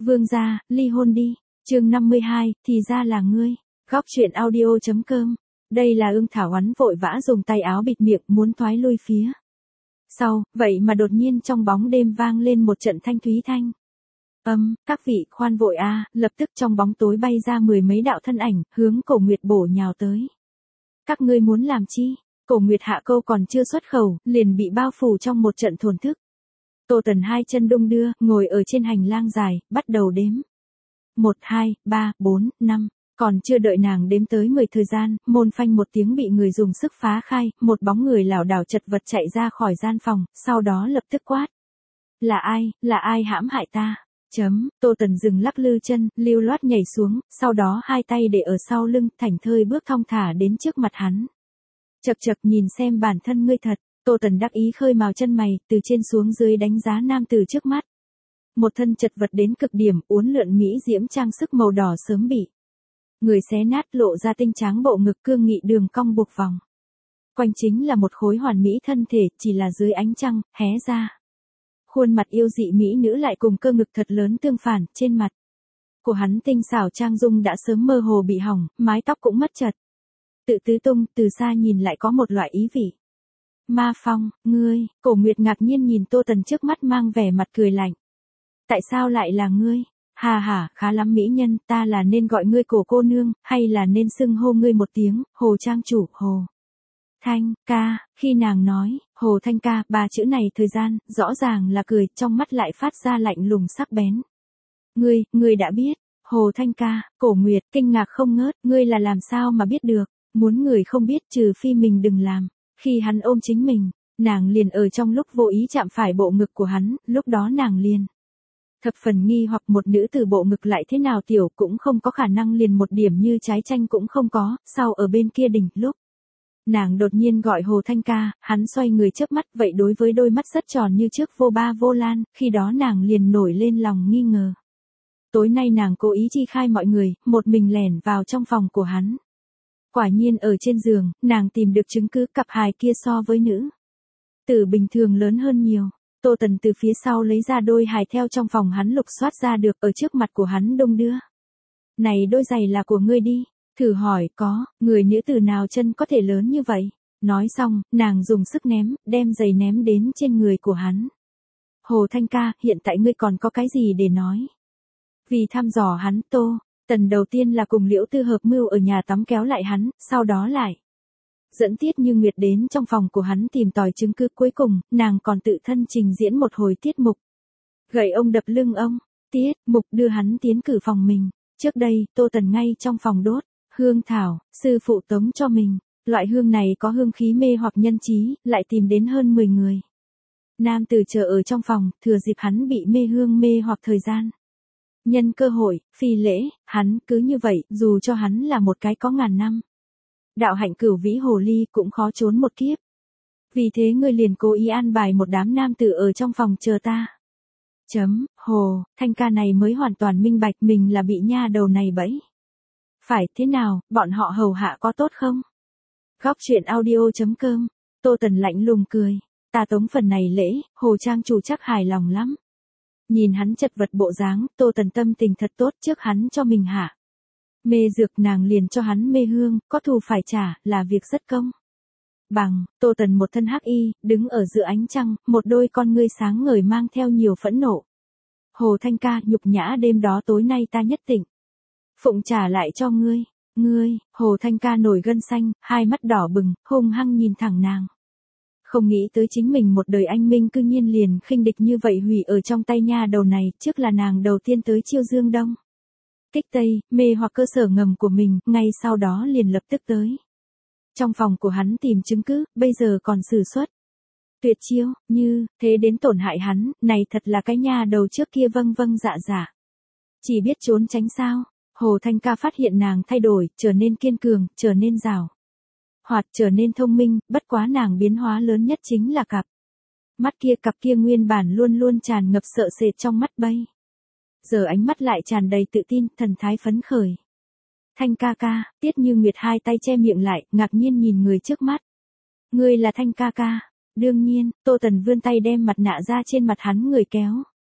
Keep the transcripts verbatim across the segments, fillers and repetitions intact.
Vương gia, ly hôn đi. Chương năm mươi hai, thì ra là ngươi. Góc truyện audio chấm com. Đây là Ưng Thảo Oánh vội vã dùng tay áo bịt miệng muốn thoái lui phía sau, vậy mà đột nhiên trong bóng đêm vang lên một trận thanh thúy thanh âm, các vị khoan vội a, lập tức trong bóng tối bay ra mười mấy đạo thân ảnh, hướng Cổ Nguyệt bổ nhào tới. Các ngươi muốn làm chi? Cổ Nguyệt hạ câu còn chưa xuất khẩu, liền bị bao phủ trong một trận thổn thức. Tô Tần hai chân đung đưa, ngồi ở trên hành lang dài, bắt đầu đếm. Một, hai, ba, bốn, năm, còn chưa đợi nàng đếm tới mười thời gian, môn phanh một tiếng bị người dùng sức phá khai, một bóng người lảo đảo chật vật chạy ra khỏi gian phòng, sau đó lập tức quát. Là ai, là ai hãm hại ta? Chấm, Tô Tần dừng lắc lư chân, lưu loát nhảy xuống, sau đó hai tay để ở sau lưng, thảnh thơi bước thong thả đến trước mặt hắn. Chậc chậc nhìn xem bản thân ngươi thật, Tô Tần đắc ý khơi mào chân mày, từ trên xuống dưới đánh giá nam từ trước mắt. Một thân chật vật đến cực điểm, uốn lượn mỹ diễm trang sức màu đỏ sớm bị người xé nát, lộ ra tinh tráng bộ ngực cương nghị đường cong buộc vòng. Quanh chính là một khối hoàn mỹ thân thể, chỉ là dưới ánh trăng, hé ra. Khuôn mặt yêu dị mỹ nữ lại cùng cơ ngực thật lớn tương phản, trên mặt của hắn tinh xảo trang dung đã sớm mơ hồ bị hỏng, mái tóc cũng mất chật. Tự tứ tung, từ xa nhìn lại có một loại ý vị. Ma Phong, ngươi, Cổ Nguyệt ngạc nhiên nhìn Tô Tần trước mắt mang vẻ mặt cười lạnh. Tại sao lại là ngươi? Hà hà, khá lắm mỹ nhân, ta là nên gọi ngươi Cổ cô nương, hay là nên xưng hô ngươi một tiếng, Hồ trang chủ, Hồ Thanh ca, khi nàng nói, Hồ Thanh ca, ba chữ này thời gian, rõ ràng là cười, trong mắt lại phát ra lạnh lùng sắc bén. Ngươi, ngươi đã biết, Hồ Thanh ca, Cổ Nguyệt, kinh ngạc không ngớt, ngươi là làm sao mà biết được, muốn người không biết trừ phi mình đừng làm. Khi hắn ôm chính mình, nàng liền ở trong lúc vô ý chạm phải bộ ngực của hắn, lúc đó nàng liền thập phần nghi hoặc một nữ tử bộ ngực lại thế nào tiểu cũng không có khả năng liền một điểm như trái chanh cũng không có, sau ở bên kia đỉnh lúc. Nàng đột nhiên gọi Hồ Thanh ca, hắn xoay người chớp mắt vậy đối với đôi mắt rất tròn như trước vô ba vô lan, khi đó nàng liền nổi lên lòng nghi ngờ. Tối nay nàng cố ý chi khai mọi người, một mình lẻn vào trong phòng của hắn. Quả nhiên ở trên giường, nàng tìm được chứng cứ cặp hài kia so với nữ tử bình thường lớn hơn nhiều. Tô Tần từ phía sau lấy ra đôi hài theo trong phòng hắn lục soát ra được ở trước mặt của hắn đung đưa. Này đôi giày là của ngươi đi, thử hỏi có, người nữ tử nào chân có thể lớn như vậy? Nói xong, nàng dùng sức ném, đem giày ném đến trên người của hắn. Hồ Thanh ca, hiện tại ngươi còn có cái gì để nói? Vì thăm dò hắn, Tô Tần đầu tiên là cùng Liễu Tư hợp mưu ở nhà tắm kéo lại hắn, sau đó lại dẫn Tiết Như Nguyệt đến trong phòng của hắn tìm tòi chứng cứ, cuối cùng, nàng còn tự thân trình diễn một hồi tiết mục. Gậy ông đập lưng ông, tiết mục đưa hắn tiến cử phòng mình. Trước đây, Tô Tần ngay trong phòng đốt hương thảo, sư phụ tống cho mình, loại hương này có hương khí mê hoặc nhân trí, lại tìm đến hơn mười người. Nam tử chờ ở trong phòng, thừa dịp hắn bị mê hương mê hoặc thời gian. Nhân cơ hội, phi lễ, hắn cứ như vậy, dù cho hắn là một cái có ngàn năm đạo hạnh cửu vĩ hồ ly cũng khó trốn một kiếp. Vì thế ngươi liền cố ý an bài một đám nam tử ở trong phòng chờ ta. Chấm, Hồ Thanh ca này mới hoàn toàn minh bạch mình là bị nha đầu này bẫy. Phải thế nào, bọn họ hầu hạ có tốt không? Góc truyện audio chấm com. Tô Tần lạnh lùng cười. Ta tống phần này lễ, Hồ trang chủ chắc hài lòng lắm. Nhìn hắn chật vật bộ dáng, Tô Tần tâm tình thật tốt, trước hắn cho mình hạ mê dược, nàng liền cho hắn mê hương, có thù phải trả, là việc rất công bằng. Tô Tần một thân hắc y, đứng ở giữa ánh trăng, một đôi con ngươi sáng ngời mang theo nhiều phẫn nộ. Hồ Thanh ca, nhục nhã đêm đó tối nay ta nhất định phụng trả lại cho ngươi. Ngươi, Hồ Thanh ca nổi gân xanh, hai mắt đỏ bừng, hung hăng nhìn thẳng nàng. Không nghĩ tới chính mình một đời anh minh cư nhiên liền khinh địch như vậy hủy ở trong tay nha đầu này, trước là nàng đầu tiên tới chiêu dương đông kích tây, mê hoặc cơ sở ngầm của mình, ngay sau đó liền lập tức tới trong phòng của hắn tìm chứng cứ, bây giờ còn sử xuất tuyệt chiêu, như thế đến tổn hại hắn, này thật là cái nha đầu trước kia vâng vâng dạ dạ, chỉ biết trốn tránh sao. Hồ Thanh ca phát hiện nàng thay đổi, trở nên kiên cường, trở nên giàu hoạt, trở nên thông minh, bất quá nàng biến hóa lớn nhất chính là cặp mắt kia, cặp kia nguyên bản luôn luôn tràn ngập sợ sệt trong mắt bây giờ ánh mắt lại tràn đầy tự tin, thần thái phấn khởi. Thanh ca ca, Tiết Như Nguyệt hai tay che miệng lại, ngạc nhiên nhìn người trước mắt. Ngươi là Thanh ca ca? Đương nhiên. Tô Tần vươn tay đem mặt nạ ra trên mặt hắn người kéo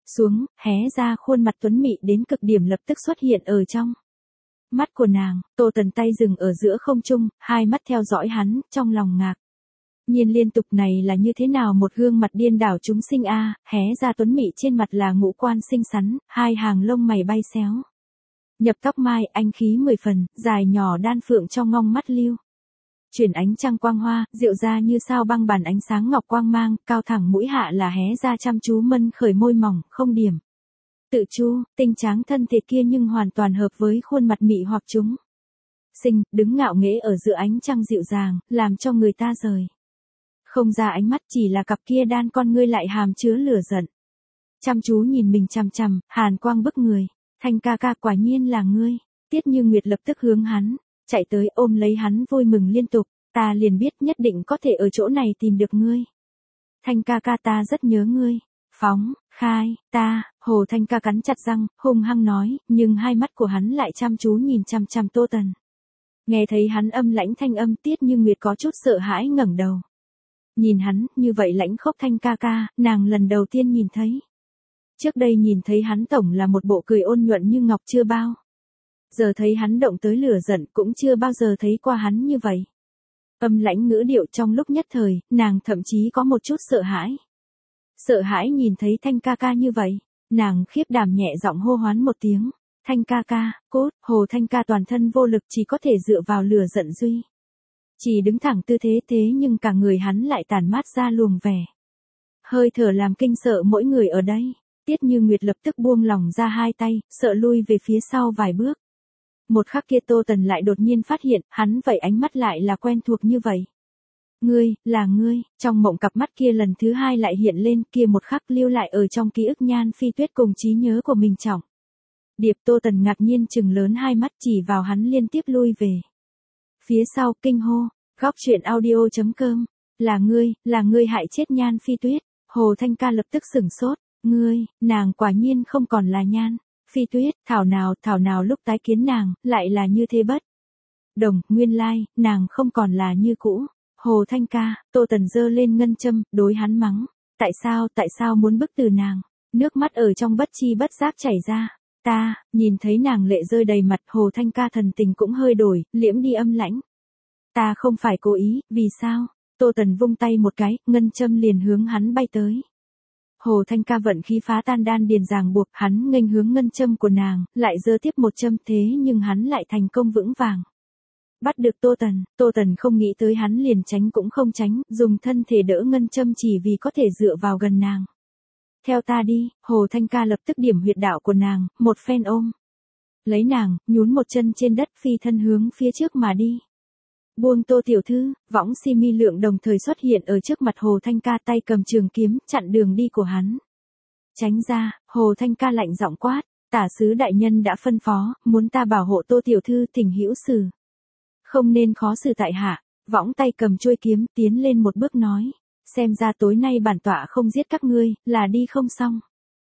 xuống, hé ra khuôn mặt tuấn mị đến cực điểm lập tức xuất hiện ở trong mắt của nàng. Tô Tần tay dừng ở giữa không trung, hai mắt theo dõi hắn, trong lòng ngạc nhiên liên tục, này là như thế nào một gương mặt điên đảo chúng sinh a, hé ra tuấn mị trên mặt là ngũ quan xinh xắn, hai hàng lông mày bay xéo. Nhập tóc mai, anh khí mười phần, dài nhỏ đan phượng trong ngong mắt lưu. Chuyển ánh trăng quang hoa, diệu ra như sao băng bàn ánh sáng ngọc quang mang, cao thẳng mũi hạ là hé ra chăm chú mân khởi môi mỏng, không điểm. Tự chu, tinh tráng thân thể kia nhưng hoàn toàn hợp với khuôn mặt mị hoặc chúng sinh, đứng ngạo nghễ ở giữa ánh trăng dịu dàng, làm cho người ta rời không ra ánh mắt, chỉ là cặp kia đan con ngươi lại hàm chứa lửa giận. Chăm chú nhìn mình chằm chằm, hàn quang bức người. Thanh ca ca, quả nhiên là ngươi. Tiết Như Nguyệt lập tức hướng hắn chạy tới, ôm lấy hắn vui mừng liên tục, ta liền biết nhất định có thể ở chỗ này tìm được ngươi. Thanh ca ca, ta rất nhớ ngươi. Phóng, khai, ta, Hồ Thanh ca cắn chặt răng, hung hăng nói, nhưng hai mắt của hắn lại chăm chú nhìn chằm chằm Tô Tần. Nghe thấy hắn âm lãnh thanh âm, Tiết Như Nguyệt có chút sợ hãi ngẩng đầu. Nhìn hắn, như vậy lãnh khốc. Thanh ca ca, nàng lần đầu tiên nhìn thấy. Trước đây nhìn thấy hắn tổng là một bộ cười ôn nhuận như ngọc, chưa bao giờ thấy hắn động tới lửa giận, cũng chưa bao giờ thấy qua hắn như vậy. Âm lãnh ngữ điệu, trong lúc nhất thời, nàng thậm chí có một chút sợ hãi. Sợ hãi nhìn thấy Thanh ca ca như vậy, nàng khiếp đảm nhẹ giọng hô hoán một tiếng, Thanh ca ca, cốt. Hồ Thanh ca toàn thân vô lực, chỉ có thể dựa vào lửa giận duy chỉ đứng thẳng tư thế, thế nhưng cả người hắn lại tản mát ra luồng vẻ hơi thở làm kinh sợ mỗi người ở đây. Tiết Như Nguyệt lập tức buông lỏng ra hai tay, sợ lui về phía sau vài bước. Một khắc kia Tô Tần lại đột nhiên phát hiện, hắn vậy ánh mắt lại là quen thuộc như vậy. Ngươi, là ngươi, trong mộng cặp mắt kia lần thứ hai lại hiện lên, kia một khắc lưu lại ở trong ký ức Nhan Phi Tuyết cùng trí nhớ của mình trọng điệp. Tô Tần ngạc nhiên chừng lớn hai mắt, chỉ vào hắn liên tiếp lui về phía sau, kinh hô, góc truyện audio chấm com, là ngươi, là ngươi hại chết Nhan Phi Tuyết. Hồ Thanh ca lập tức sửng sốt, ngươi, nàng quả nhiên không còn là Nhan Phi Tuyết, thảo nào, thảo nào lúc tái kiến nàng, lại là như thế bất đồng, nguyên lai, nàng không còn là như cũ. Hồ Thanh ca, Tô Tần giơ lên ngân châm, đối hắn mắng, tại sao, tại sao muốn bức từ nàng, nước mắt ở trong bất chi bất giác chảy ra. Ta, nhìn thấy nàng lệ rơi đầy mặt, Hồ Thanh ca thần tình cũng hơi đổi, liễm đi âm lãnh. Ta không phải cố ý, vì sao? Tô Tần vung tay một cái, ngân châm liền hướng hắn bay tới. Hồ Thanh ca vận khí phá tan đan điền ràng buộc, hắn nghênh hướng ngân châm của nàng, lại giơ tiếp một châm, thế nhưng hắn lại thành công vững vàng bắt được Tô Tần. Tô Tần không nghĩ tới hắn liền tránh cũng không tránh, dùng thân thể đỡ ngân châm chỉ vì có thể dựa vào gần nàng. Theo ta đi. Hồ Thanh ca lập tức điểm huyệt đạo của nàng, một phen ôm lấy nàng, nhún một chân trên đất, phi thân hướng phía trước mà đi. Buông Tô tiểu thư. Võng Si Mi Lượng đồng thời xuất hiện ở trước mặt Hồ Thanh ca, tay cầm trường kiếm, chặn đường đi của hắn. Tránh ra. Hồ Thanh ca lạnh giọng quát, tả sứ đại nhân đã phân phó, muốn ta bảo hộ Tô tiểu thư thỉnh hữu xử, không nên khó xử tại hạ. Võng tay cầm chuôi kiếm, tiến lên một bước nói, xem ra tối nay bản tọa không giết các ngươi, là đi không xong.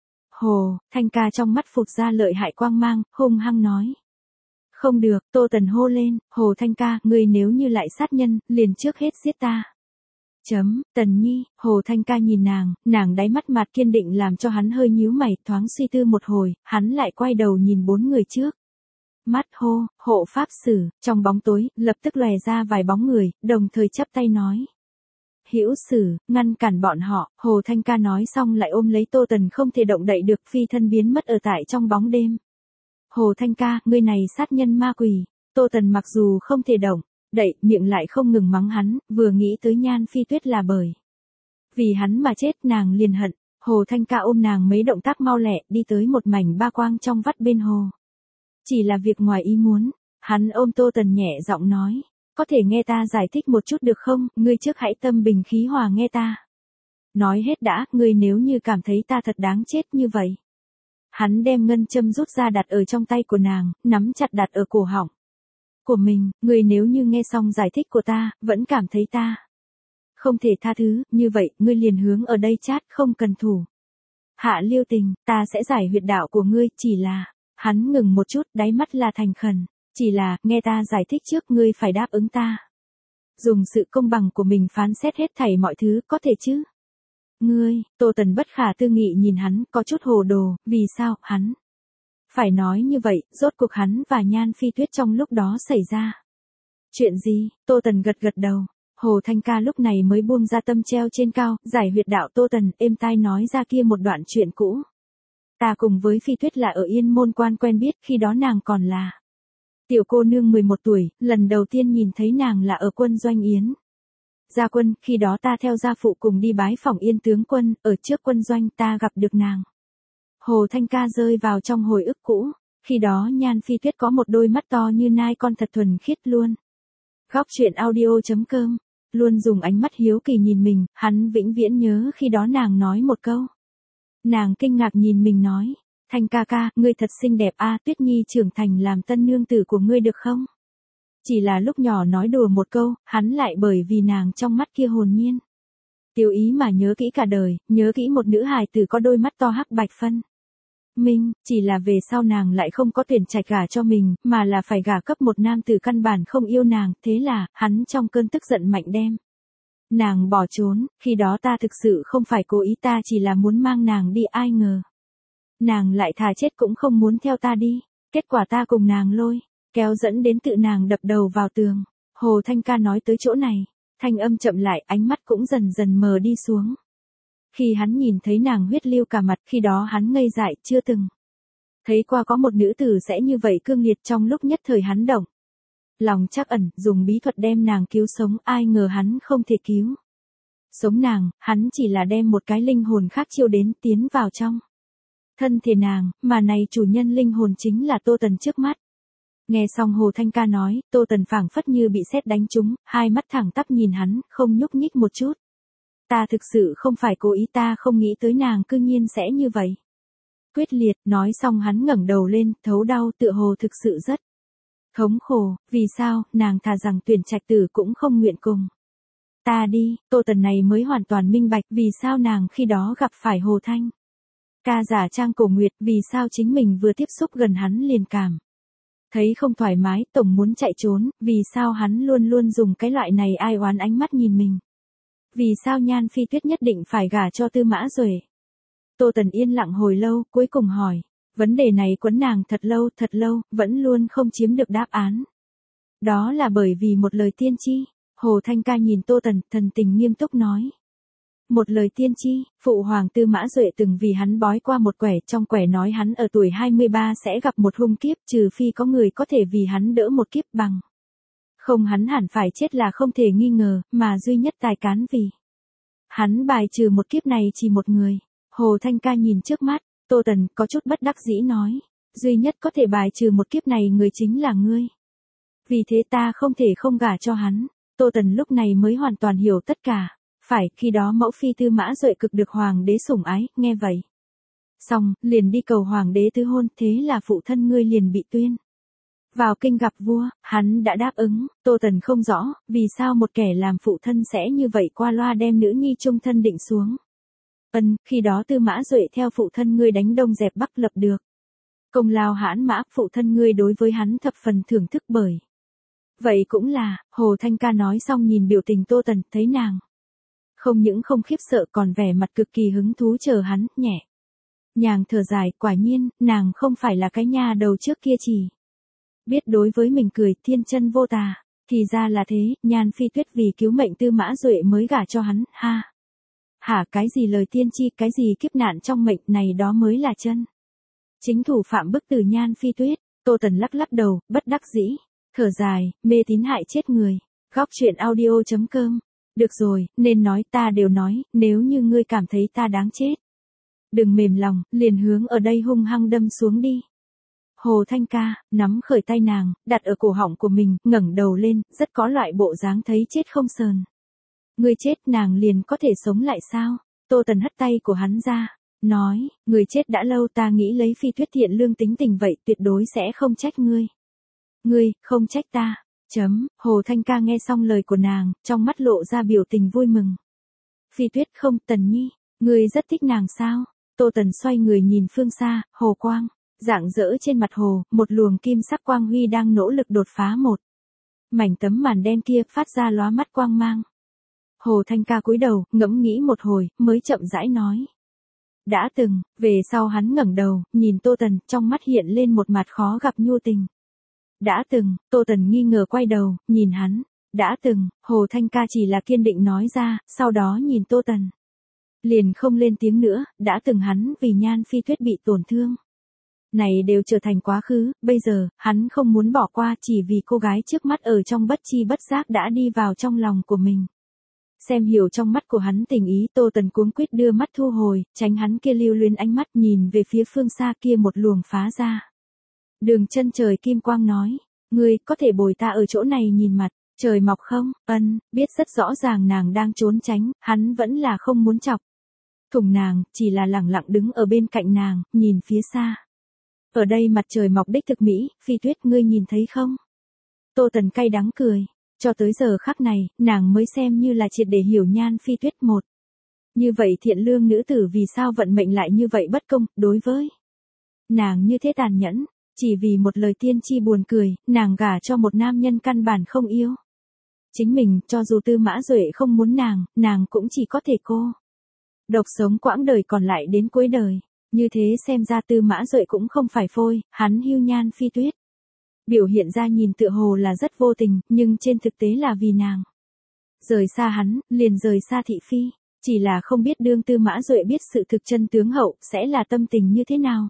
Hồ Thanh ca trong mắt phụt ra lợi hại quang mang, hung hăng nói, không được. Tô Tần hô lên, Hồ Thanh ca, ngươi nếu như lại sát nhân, liền trước hết giết ta. Chấm, Tần Nhi. Hồ Thanh ca nhìn nàng, nàng đáy mắt mặt kiên định làm cho hắn hơi nhíu mày, thoáng suy tư một hồi, hắn lại quay đầu nhìn bốn người trước mắt, hô, hộ pháp sử. Trong bóng tối, lập tức lòe ra vài bóng người, đồng thời chắp tay nói, hữu sử, ngăn cản bọn họ. Hồ Thanh ca nói xong lại ôm lấy Tô Tần không thể động đậy được, phi thân biến mất ở tại trong bóng đêm. Hồ Thanh ca, ngươi này sát nhân ma quỷ. Tô Tần mặc dù không thể động đậy, miệng lại không ngừng mắng hắn, vừa nghĩ tới Nhan Phi Tuyết là bởi vì hắn mà chết, nàng liền hận. Hồ Thanh ca ôm nàng mấy động tác mau lẹ, đi tới một mảnh ba quang trong vắt bên hồ. Chỉ là việc ngoài ý muốn, hắn ôm Tô Tần nhẹ giọng nói, có thể nghe ta giải thích một chút được không, ngươi trước hãy tâm bình khí hòa nghe ta nói hết đã, ngươi nếu như cảm thấy ta thật đáng chết như vậy. Hắn đem ngân châm rút ra đặt ở trong tay của nàng, nắm chặt đặt ở cổ họng của mình, ngươi nếu như nghe xong giải thích của ta, vẫn cảm thấy ta không thể tha thứ, như vậy, ngươi liền hướng ở đây chát, không cần thủ hạ lưu tình, ta sẽ giải huyệt đạo của ngươi, chỉ là, hắn ngừng một chút, đáy mắt là thành khẩn, chỉ là, nghe ta giải thích trước, ngươi phải đáp ứng ta. Dùng sự công bằng của mình phán xét hết thảy mọi thứ, có thể chứ? Ngươi, Tô Tần bất khả tư nghị nhìn hắn, có chút hồ đồ, vì sao, hắn phải nói như vậy, rốt cuộc hắn và Nhan Phi Tuyết trong lúc đó xảy ra. Chuyện gì, Tô Tần gật gật đầu. Hồ Thanh Ca lúc này mới buông ra tâm treo trên cao, giải huyệt đạo Tô Tần, êm tai nói ra kia một đoạn chuyện cũ. Ta cùng với Phi Tuyết là ở Yên Môn Quan quen biết, khi đó nàng còn là tiểu cô nương mười một tuổi, lần đầu tiên nhìn thấy nàng là ở quân doanh Yến Gia Quân, khi đó ta theo gia phụ cùng đi bái phỏng Yên tướng quân, ở trước quân doanh ta gặp được nàng. Hồ Thanh Ca rơi vào trong hồi ức cũ, khi đó Nhan Phi Tuyết có một đôi mắt to như nai con thật thuần khiết luôn. Góc truyện audio.com, luôn dùng ánh mắt hiếu kỳ nhìn mình, hắn vĩnh viễn nhớ khi đó nàng nói một câu. Nàng kinh ngạc nhìn mình nói, Thanh ca ca, ngươi thật xinh đẹp a, Tuyết Nhi trưởng thành làm tân nương tử của ngươi được không? Chỉ là lúc nhỏ nói đùa một câu, hắn lại bởi vì nàng trong mắt kia hồn nhiên. Tiểu ý mà nhớ kỹ cả đời, nhớ kỹ một nữ hài tử có đôi mắt to hắc bạch phân minh, chỉ là về sau nàng lại không có tuyển trạch gả cho mình, mà là phải gả cấp một nam tử căn bản không yêu nàng, thế là, hắn trong cơn tức giận mạnh đem nàng bỏ trốn, khi đó ta thực sự không phải cố ý, ta chỉ là muốn mang nàng đi, ai ngờ nàng lại thà chết cũng không muốn theo ta đi, kết quả ta cùng nàng lôi kéo dẫn đến tự nàng đập đầu vào tường. Hồ Thanh Ca nói tới chỗ này, thanh âm chậm lại, ánh mắt cũng dần dần mờ đi xuống. Khi hắn nhìn thấy nàng huyết lưu cả mặt, khi đó hắn ngây dại, chưa từng thấy qua có một nữ tử sẽ như vậy cương liệt. Trong lúc nhất thời hắn động lòng trắc ẩn, dùng bí thuật đem nàng cứu sống, ai ngờ hắn không thể cứu sống nàng, hắn chỉ là đem một cái linh hồn khác chiêu đến, tiến vào trong thân thể nàng, mà này chủ nhân linh hồn chính là Tô Tần trước mắt. Nghe xong Hồ Thanh Ca nói, Tô Tần phảng phất như bị sét đánh trúng, hai mắt thẳng tắp nhìn hắn, không nhúc nhích một chút. Ta thực sự không phải cố ý, ta không nghĩ tới nàng cư nhiên sẽ như vậy. Quyết liệt, nói xong hắn ngẩng đầu lên, thấu đau, tựa hồ thực sự rất thống khổ, vì sao, nàng thà rằng tuyển trạch tử cũng không nguyện cùng ta đi. Tô Tần này mới hoàn toàn minh bạch, vì sao nàng khi đó gặp phải Hồ Thanh Ca giả trang cổ nguyệt, vì sao chính mình vừa tiếp xúc gần hắn liền cảm thấy không thoải mái, tổng muốn chạy trốn, vì sao hắn luôn luôn dùng cái loại này ai oán ánh mắt nhìn mình. Vì sao Nhan Phi Tuyết nhất định phải gả cho Tư Mã Duệ? Tô Tần yên lặng hồi lâu, cuối cùng hỏi. Vấn đề này quấn nàng thật lâu, thật lâu, vẫn luôn không chiếm được đáp án. Đó là bởi vì một lời tiên tri. Hồ Thanh Ca nhìn Tô Tần, thần tình nghiêm túc nói. Một lời tiên tri, phụ hoàng Tư Mã Duệ từng vì hắn bói qua một quẻ, trong quẻ nói hắn ở tuổi hai mươi ba sẽ gặp một hung kiếp, trừ phi có người có thể vì hắn đỡ một kiếp bằng. Không, hắn hẳn phải chết là không thể nghi ngờ, mà duy nhất tài cán vì hắn bài trừ một kiếp này chỉ một người. Hồ Thanh Ca nhìn trước mắt, Tô Tần có chút bất đắc dĩ nói, duy nhất có thể bài trừ một kiếp này người chính là ngươi. Vì thế ta không thể không gả cho hắn. Tô Tần lúc này mới hoàn toàn hiểu tất cả. Phải, khi đó mẫu phi Tư Mã Duệ cực được hoàng đế sủng ái, nghe vậy. Xong, liền đi cầu hoàng đế tứ hôn, thế là phụ thân ngươi liền bị tuyên vào kinh gặp vua, hắn đã đáp ứng. Tô Tần không rõ, vì sao một kẻ làm phụ thân sẽ như vậy qua loa đem nữ nhi chung thân định xuống. Ân, khi đó Tư Mã Duệ theo phụ thân ngươi đánh Đông dẹp Bắc lập được công lao hãn mã, phụ thân ngươi đối với hắn thập phần thưởng thức bởi. Vậy cũng là, Hồ Thanh Ca nói xong nhìn biểu tình Tô Tần, thấy nàng không những không khiếp sợ còn vẻ mặt cực kỳ hứng thú chờ hắn, nhẹ nhàng thở dài, quả nhiên, nàng không phải là cái nha đầu trước kia chỉ biết đối với mình cười, thiên chân vô tà. Thì ra là thế, Nhan Phi Tuyết vì cứu mệnh Tư Mã Duệ mới gả cho hắn, ha. Hả, cái gì lời tiên tri, cái gì kiếp nạn trong mệnh này, đó mới là chân chính thủ phạm bức tử Nhan Phi Tuyết. Tô Tần lắc lắc đầu, bất đắc dĩ, thở dài, mê tín hại chết người. Góc truyện audio.com. Được rồi, nên nói ta đều nói, nếu như ngươi cảm thấy ta đáng chết, đừng mềm lòng, liền hướng ở đây hung hăng đâm xuống đi. Hồ Thanh Ca, nắm khởi tay nàng, đặt ở cổ họng của mình, ngẩng đầu lên, rất có loại bộ dáng thấy chết không sờn. Ngươi chết nàng liền có thể sống lại sao? Tô Tần hất tay của hắn ra, nói, người chết đã lâu, ta nghĩ lấy Phi Tuyết thiện lương tính tình vậy tuyệt đối sẽ không trách ngươi. Ngươi, không trách ta. Chấm, Hồ Thanh Ca nghe xong lời của nàng, trong mắt lộ ra biểu tình vui mừng. Phi Tuyết không, Tần Nhi, ngươi rất thích nàng sao? Tô Tần xoay người nhìn phương xa, hồ quang rạng rỡ trên mặt hồ, một luồng kim sắc quang huy đang nỗ lực đột phá một mảnh tấm màn đen kia, phát ra lóa mắt quang mang. Hồ Thanh Ca cúi đầu, ngẫm nghĩ một hồi, mới chậm rãi nói. Đã từng, về sau hắn ngẩng đầu, nhìn Tô Tần, trong mắt hiện lên một mặt khó gặp nhu tình. Đã từng, Tô Tần nghi ngờ quay đầu, nhìn hắn. Đã từng, Hồ Thanh Ca chỉ là kiên định nói ra, sau đó nhìn Tô Tần. Liền không lên tiếng nữa, đã từng hắn vì Nhan Phi Tuyết bị tổn thương. Này đều trở thành quá khứ, bây giờ, hắn không muốn bỏ qua chỉ vì cô gái trước mắt ở trong bất chi bất giác đã đi vào trong lòng của mình. Xem hiểu trong mắt của hắn tình ý, Tô Tần cuống quýt đưa mắt thu hồi, tránh hắn kia lưu luyến ánh mắt, nhìn về phía phương xa kia một luồng phá ra. Đường chân trời kim quang nói, ngươi có thể bồi ta ở chỗ này nhìn mặt trời mọc không? Ân, biết rất rõ ràng nàng đang trốn tránh, hắn vẫn là không muốn chọc thủng nàng, chỉ là lẳng lặng đứng ở bên cạnh nàng, nhìn phía xa. Ở đây mặt trời mọc đích thực mỹ, Phi Tuyết ngươi nhìn thấy không? Tô Tần cay đắng cười. Cho tới giờ khắc này, nàng mới xem như là triệt để hiểu Nhan Phi Tuyết một. Như vậy thiện lương nữ tử vì sao vận mệnh lại như vậy bất công, đối với nàng như thế tàn nhẫn, chỉ vì một lời tiên tri buồn cười, nàng gả cho một nam nhân căn bản không yêu. Chính mình, cho dù Tư Mã Duệ không muốn nàng, nàng cũng chỉ có thể cô độc sống quãng đời còn lại đến cuối đời. Như thế xem ra Tư Mã Duệ cũng không phải phôi, hắn hưu Nhan Phi Tuyết. Biểu hiện ra nhìn tựa hồ là rất vô tình, nhưng trên thực tế là vì nàng. Rời xa hắn, liền rời xa thị phi, chỉ là không biết đương Tư Mã Duệ biết sự thực chân tướng hậu, sẽ là tâm tình như thế nào.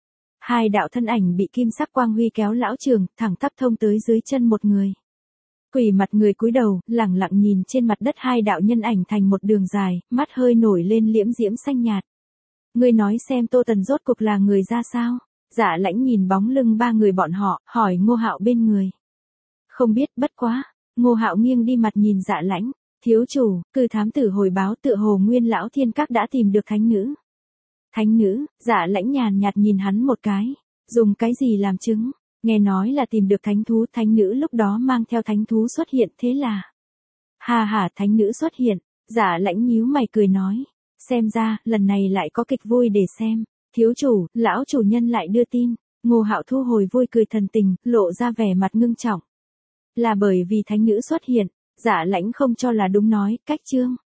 Hai đạo thân ảnh bị kim sắc quang huy kéo lão trường, thẳng tắp thông tới dưới chân một người. Quỳ mặt người cúi đầu, lẳng lặng nhìn trên mặt đất hai đạo nhân ảnh thành một đường dài, mắt hơi nổi lên liễm diễm xanh nhạt. Ngươi nói xem Tô Tần rốt cuộc là người ra sao? Dạ Lãnh nhìn bóng lưng ba người bọn họ, hỏi Ngô Hạo bên người. Không biết, bất quá. Ngô Hạo nghiêng đi mặt nhìn Dạ Lãnh. Thiếu chủ, cư thám tử hồi báo tựa hồ Nguyên Lão Thiên Các đã tìm được thánh nữ. Thánh nữ? Dạ Lãnh nhàn nhạt nhìn hắn một cái. Dùng cái gì làm chứng? Nghe nói là tìm được thánh thú, thánh nữ lúc đó mang theo thánh thú xuất hiện, thế là. Hà hà, thánh nữ xuất hiện. Dạ Lãnh nhíu mày cười nói. Xem ra, lần này lại có kịch vui để xem. Thiếu chủ, lão chủ nhân lại đưa tin. Ngô Hạo thu hồi vui cười thần tình, lộ ra vẻ mặt ngưng trọng. Là bởi vì thánh nữ xuất hiện. Dạ Lãnh không cho là đúng nói, cách chương.